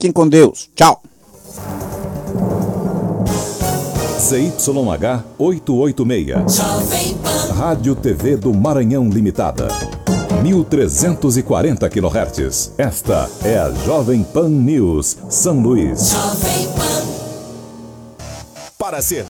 Fiquem com Deus. Tchau. ZYH 886. Rádio TV do Maranhão Limitada. 1340 kHz. Esta é a Jovem Pan News, São Luís. Para ser